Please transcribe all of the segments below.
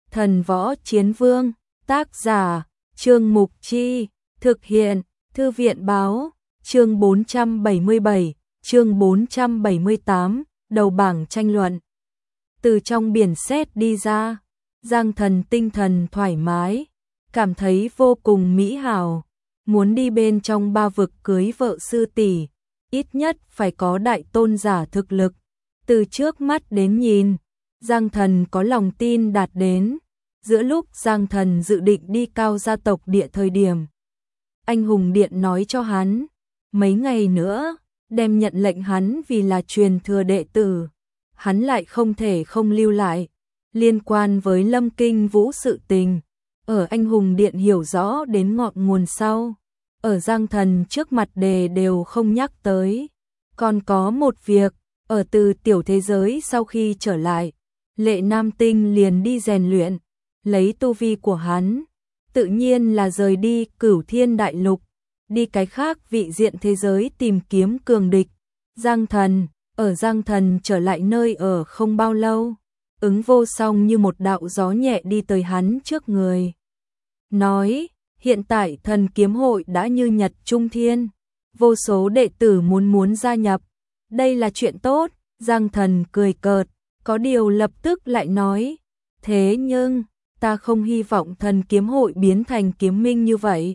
Thần Võ Chiến Vương, tác giả, Trương Mục Chi, thực hiện, Thư viện Báo, chương 477, chương 478, đầu bảng tranh luận. Từ trong biển sét đi ra, Giang Thần tinh thần thoải mái, cảm thấy vô cùng mỹ hảo, muốn đi bên trong ba vực cưới vợ sư tỷ, ít nhất phải có đại tôn giả thực lực. Từ trước mắt đến nhìn, Giang Thần có lòng tin đạt đến. Giữa lúc Giang Thần dự định đi Cao gia tộc địa thời điểm, anh hùng điện nói cho hắn, mấy ngày nữa, đem nhận lệnh hắn vì là truyền thừa đệ tử. Hắn lại không thể không lưu lại. Liên quan với Lâm Kinh Vũ sự tình, ở anh hùng điện hiểu rõ đến ngọn nguồn sau, ở Giang Thần trước mặt đều không nhắc tới. Còn có một việc, ở từ tiểu thế giới sau khi trở lại, Lệ Nam Tinh liền đi rèn luyện, lấy tu vi của hắn, tự nhiên là rời đi Cửu Thiên Đại Lục, đi cái khác vị diện thế giới tìm kiếm cường địch. Giang Thần trở lại nơi ở không bao lâu, Ứng Vô Song như một đạo gió nhẹ đi tới hắn trước người. Nói, hiện tại Thần Kiếm Hội đã như nhật trung thiên, vô số đệ tử muốn gia nhập, đây là chuyện tốt. Giang Thần cười cợt, có điều lập tức lại nói, thế nhưng, ta không hy vọng Thần Kiếm Hội biến thành kiếm minh như vậy.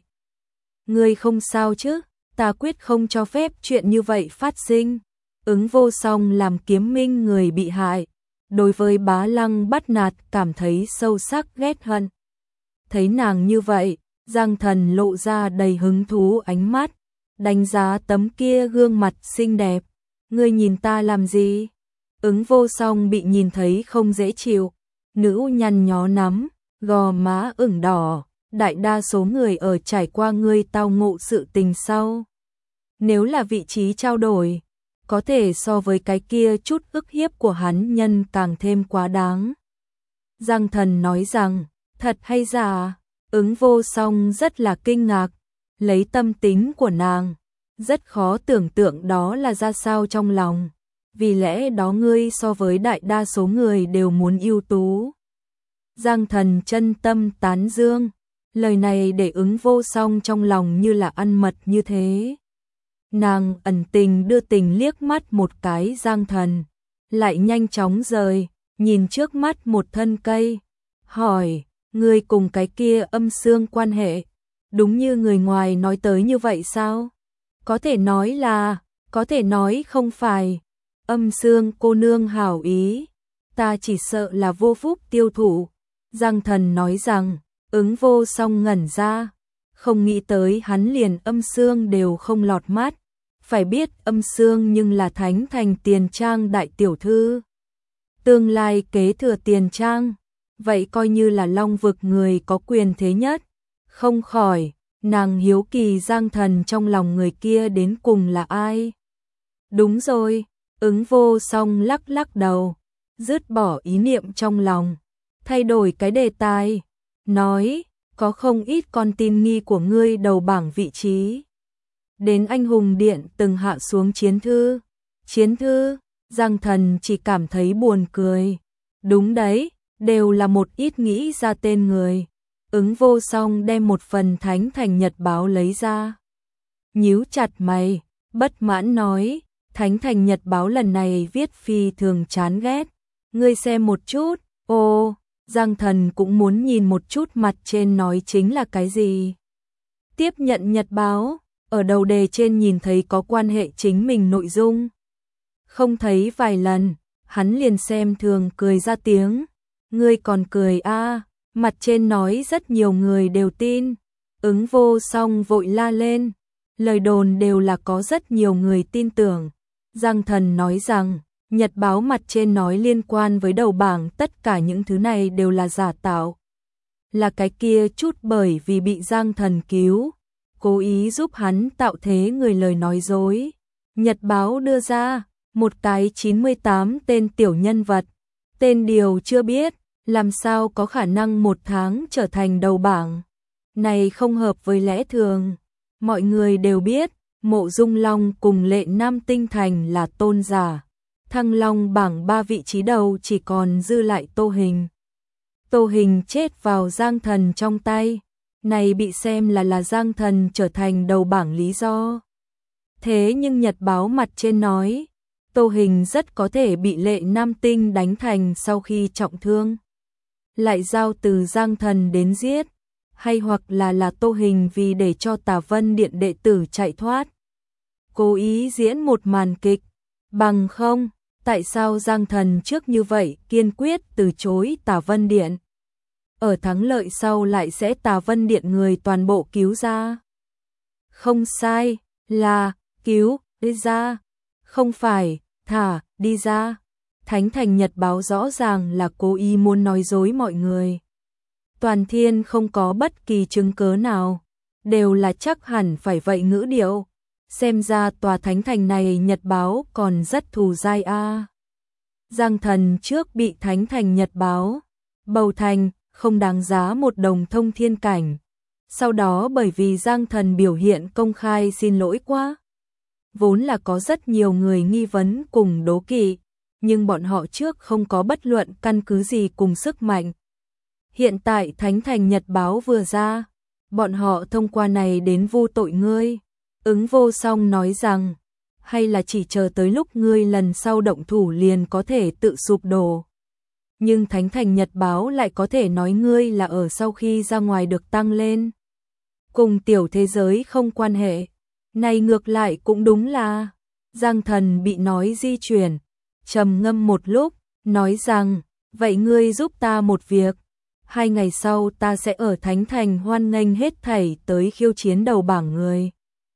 Ngươi không sao chứ, ta quyết không cho phép chuyện như vậy phát sinh. Ứng Vô Song làm kiếm minh người bị hại, đối với Bá Lăng bắt nạt cảm thấy sâu sắc ghét hận. Thấy nàng như vậy, Giang Thần lộ ra đầy hứng thú ánh mắt, đánh giá tấm kia gương mặt xinh đẹp. Ngươi nhìn ta làm gì? Ứng Vô Song bị nhìn thấy không dễ chịu, nữ nhăn nhó nắm, gò má ửng đỏ. Đại đa số người ở trải qua ngươi tao ngộ sự tình sau, nếu là vị trí trao đổi, có thể so với cái kia chút ức hiếp của hắn nhân càng thêm quá đáng. Giang Thần nói rằng, thật hay giả? Ứng Vô Song rất là kinh ngạc, lấy tâm tính của nàng, rất khó tưởng tượng đó là ra sao trong lòng, vì lẽ đó ngươi so với đại đa số người đều muốn ưu tú. Giang Thần chân tâm tán dương, lời này để Ứng Vô Song trong lòng như là ăn mật như thế. Nàng ẩn tình đưa tình liếc mắt một cái Giang Thần, lại nhanh chóng rời, nhìn trước mắt một thân cây, hỏi, ngươi cùng cái kia Âm Xương quan hệ, đúng như người ngoài nói tới như vậy sao? Có thể nói là, có thể nói không phải. Âm Xương cô nương hảo ý, ta chỉ sợ là vô phúc tiêu thụ. Giang Thần nói rằng, Ứng Vô Song ngẩn ra, không nghĩ tới hắn liền Âm Xương đều không lọt mắt. Phải biết Âm Xương nhưng là Thánh Thành Tiền Trang đại tiểu thư, tương lai kế thừa Tiền Trang, vậy coi như là Long vực người có quyền thế nhất. Không khỏi, nàng hiếu kỳ Giang Thần trong lòng người kia đến cùng là ai. Đúng rồi, Ứng Vô Song lắc lắc đầu, dứt bỏ ý niệm trong lòng, thay đổi cái đề tài, nói, có không ít con tin nghi của ngươi đầu bảng vị trí. Đến anh hùng điện từng hạ xuống chiến thư. Chiến thư, Giang Thần chỉ cảm thấy buồn cười. Đúng đấy, đều là một ít nghĩ ra tên người. Ứng Vô Song đem một phần Thánh Thành Nhật báo lấy ra, nhíu chặt mày, bất mãn nói, Thánh Thành Nhật báo lần này viết phi thường chán ghét. Ngươi xem một chút. Ồ, Giang Thần cũng muốn nhìn một chút mặt trên nói chính là cái gì. Tiếp nhận nhật báo, ở đầu đề trên nhìn thấy có quan hệ chính mình nội dung. Không thấy vài lần, hắn liền xem thường cười ra tiếng. Ngươi còn cười a? Mặt trên nói rất nhiều người đều tin. Ứng Vô Song vội la lên, lời đồn đều là có rất nhiều người tin tưởng. Giang Thần nói rằng, nhật báo mặt trên nói liên quan với đầu bảng tất cả những thứ này đều là giả tạo. Là cái kia chút bởi vì bị Giang Thần cứu, cố ý giúp hắn tạo thế người lời nói dối. Nhật báo đưa ra, một cái 98 tên tiểu nhân vật, tên điều chưa biết, làm sao có khả năng một tháng trở thành đầu bảng. Này không hợp với lẽ thường. Mọi người đều biết, Mộ Dung Long cùng Lệ Nam Tinh Thành là tôn giả. Thăng Long bảng 3 vị trí đầu chỉ còn dư lại Tô Hình. Tô Hình chết vào Giang Thần trong tay, này bị xem là Giang Thần trở thành đầu bảng lý do. Thế nhưng nhật báo mặt trên nói, Tô Hình rất có thể bị Lệ Nam Tinh đánh thành sau khi trọng thương, lại giao từ Giang Thần đến giết, hay hoặc là Tô Hình vì để cho Tà Vân Điện đệ tử chạy thoát, cố ý diễn một màn kịch, bằng không, tại sao Giang Thần trước như vậy kiên quyết từ chối Tà Vân Điện? Ở thắng lợi sau lại sẽ Tà Vân Điện người toàn bộ cứu ra. Không sai, là cứu đi ra, không phải thả đi ra. Thánh Thành Nhật báo rõ ràng là cố ý muốn nói dối mọi người. Toàn Thiên không có bất kỳ chứng cớ nào, đều là chắc hẳn phải vậy ngữ điệu. Xem ra tòa thánh thành này Nhật báo còn rất thù dai a. Giang Thần trước bị thánh thành Nhật báo bầu thành không đáng giá một đồng thông thiên cảnh. Sau đó bởi vì Giang Thần biểu hiện công khai xin lỗi quá, vốn là có rất nhiều người nghi vấn cùng đố kỵ, nhưng bọn họ trước không có bất luận căn cứ gì cùng sức mạnh. Hiện tại thánh thành Nhật báo vừa ra, bọn họ thông qua này đến vu tội ngươi. Ứng Vô Song nói rằng, hay là chỉ chờ tới lúc ngươi lần sau động thủ liền có thể tự sụp đổ. Nhưng Thánh Thành Nhật báo lại có thể nói ngươi là ở sau khi ra ngoài được tăng lên. Cùng tiểu thế giới không quan hệ. Này ngược lại cũng đúng là, Giang Thần bị nói di chuyển, trầm ngâm một lúc, nói rằng, vậy ngươi giúp ta một việc. 2 ngày sau ta sẽ ở Thánh Thành hoan nghênh hết thảy tới khiêu chiến đầu bảng người.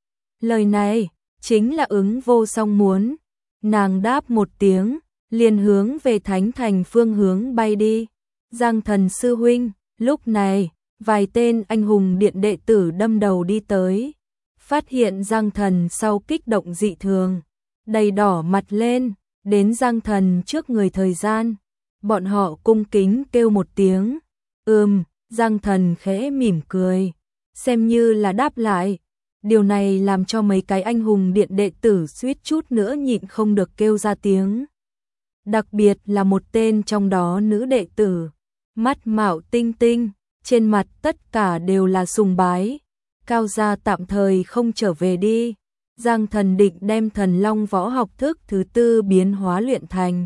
Lời này, chính là Ứng Vô Song muốn. Nàng đáp một tiếng, liền hướng về Thánh Thành phương hướng bay đi. Giang Thần sư huynh, lúc này, vài tên anh hùng điện đệ tử đâm đầu đi tới. Phát hiện Giang Thần sau kích động dị thường, đầy đỏ mặt lên, đến Giang Thần trước người thời gian. Bọn họ cung kính kêu một tiếng. Giang Thần khẽ mỉm cười, xem như là đáp lại. Điều này làm cho mấy cái anh hùng điện đệ tử suýt chút nữa nhịn không được kêu ra tiếng. Đặc biệt là một tên trong đó nữ đệ tử, mắt mạo tinh tinh, trên mặt tất cả đều là sùng bái. Cao gia tạm thời không trở về đi. Giang Thần định đem Thần Long võ học thức thứ 4 biến hóa luyện thành.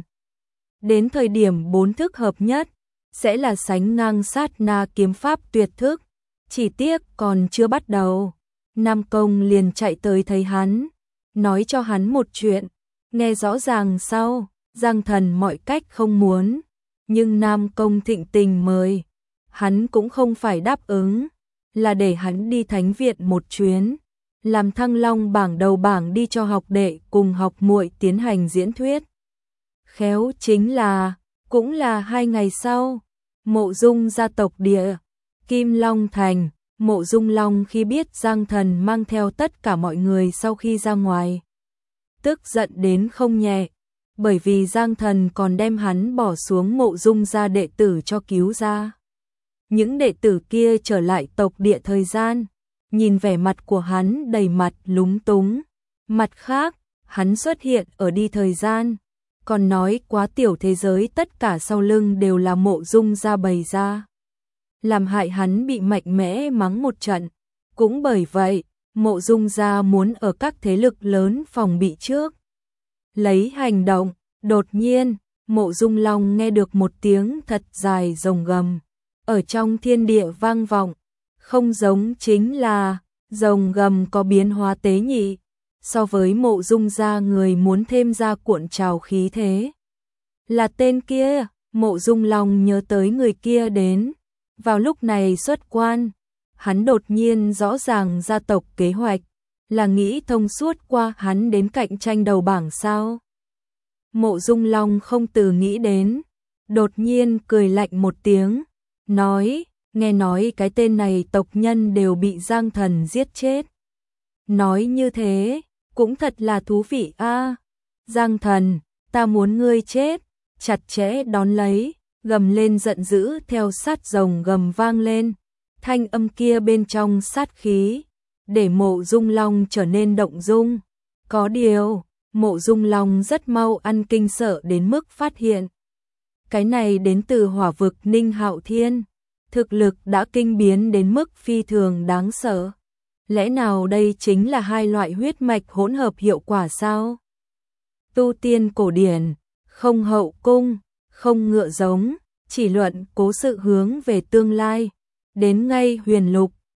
Đến thời điểm 4 thức hợp nhất, sẽ là sánh ngang sát na kiếm pháp tuyệt thức. Chỉ tiếc còn chưa bắt đầu. Nam Công liền chạy tới thấy hắn, nói cho hắn một chuyện, nghe rõ ràng sau, Giang Thần mọi cách không muốn, nhưng Nam Công thịnh tình mời, hắn cũng không phải đáp ứng, là để hắn đi thánh viện một chuyến, làm Thăng Long bảng đầu bảng đi cho học đệ cùng học muội tiến hành diễn thuyết. Khéo chính là, cũng là 2 ngày sau, Mộ Dung gia tộc địa, Kim Long Thành. Mộ Dung Long khi biết Giang Thần mang theo tất cả mọi người sau khi ra ngoài, tức giận đến không nhẹ, bởi vì Giang Thần còn đem hắn bỏ xuống Mộ Dung gia đệ tử cho cứu ra. Những đệ tử kia trở lại tộc địa thời gian, nhìn vẻ mặt của hắn đầy mặt lúng túng. Mặt khác, hắn xuất hiện ở đi thời gian, còn nói quá tiểu thế giới tất cả sau lưng đều là Mộ Dung gia bày ra, làm hại hắn bị mạnh mẽ mắng một trận. Cũng bởi vậy, Mộ Dung gia muốn ở các thế lực lớn phòng bị trước lấy hành động. Đột nhiên, Mộ Dung Long nghe được một tiếng thật dài rồng gầm ở trong thiên địa vang vọng, không giống chính là rồng gầm có biến hóa tế nhị, so với Mộ Dung gia người muốn thêm ra cuộn trào khí thế. Là tên kia. Mộ Dung Long nhớ tới người kia đến vào lúc này xuất quan, hắn đột nhiên rõ ràng gia tộc kế hoạch, là nghĩ thông suốt qua hắn đến cạnh tranh đầu bảng sao. Mộ Dung Long không từ nghĩ đến, đột nhiên cười lạnh một tiếng, nói, nghe nói cái tên này tộc nhân đều bị Giang Thần giết chết. Nói như thế, cũng thật là thú vị a. Giang Thần, ta muốn ngươi chết, chặt chẽ đón lấy. Gầm lên giận dữ theo sát rồng gầm vang lên, thanh âm kia bên trong sát khí, để Mộ Dung Long trở nên động dung. Có điều, Mộ Dung Long rất mau ăn kinh sợ đến mức phát hiện cái này đến từ hỏa vực Ninh Hạo Thiên, thực lực đã kinh biến đến mức phi thường đáng sợ. Lẽ nào đây chính là hai loại huyết mạch hỗn hợp hiệu quả sao? Tu tiên cổ điển, không hậu cung, không ngựa giống, chỉ luận cố sự hướng về tương lai. Đến ngay huyền lục,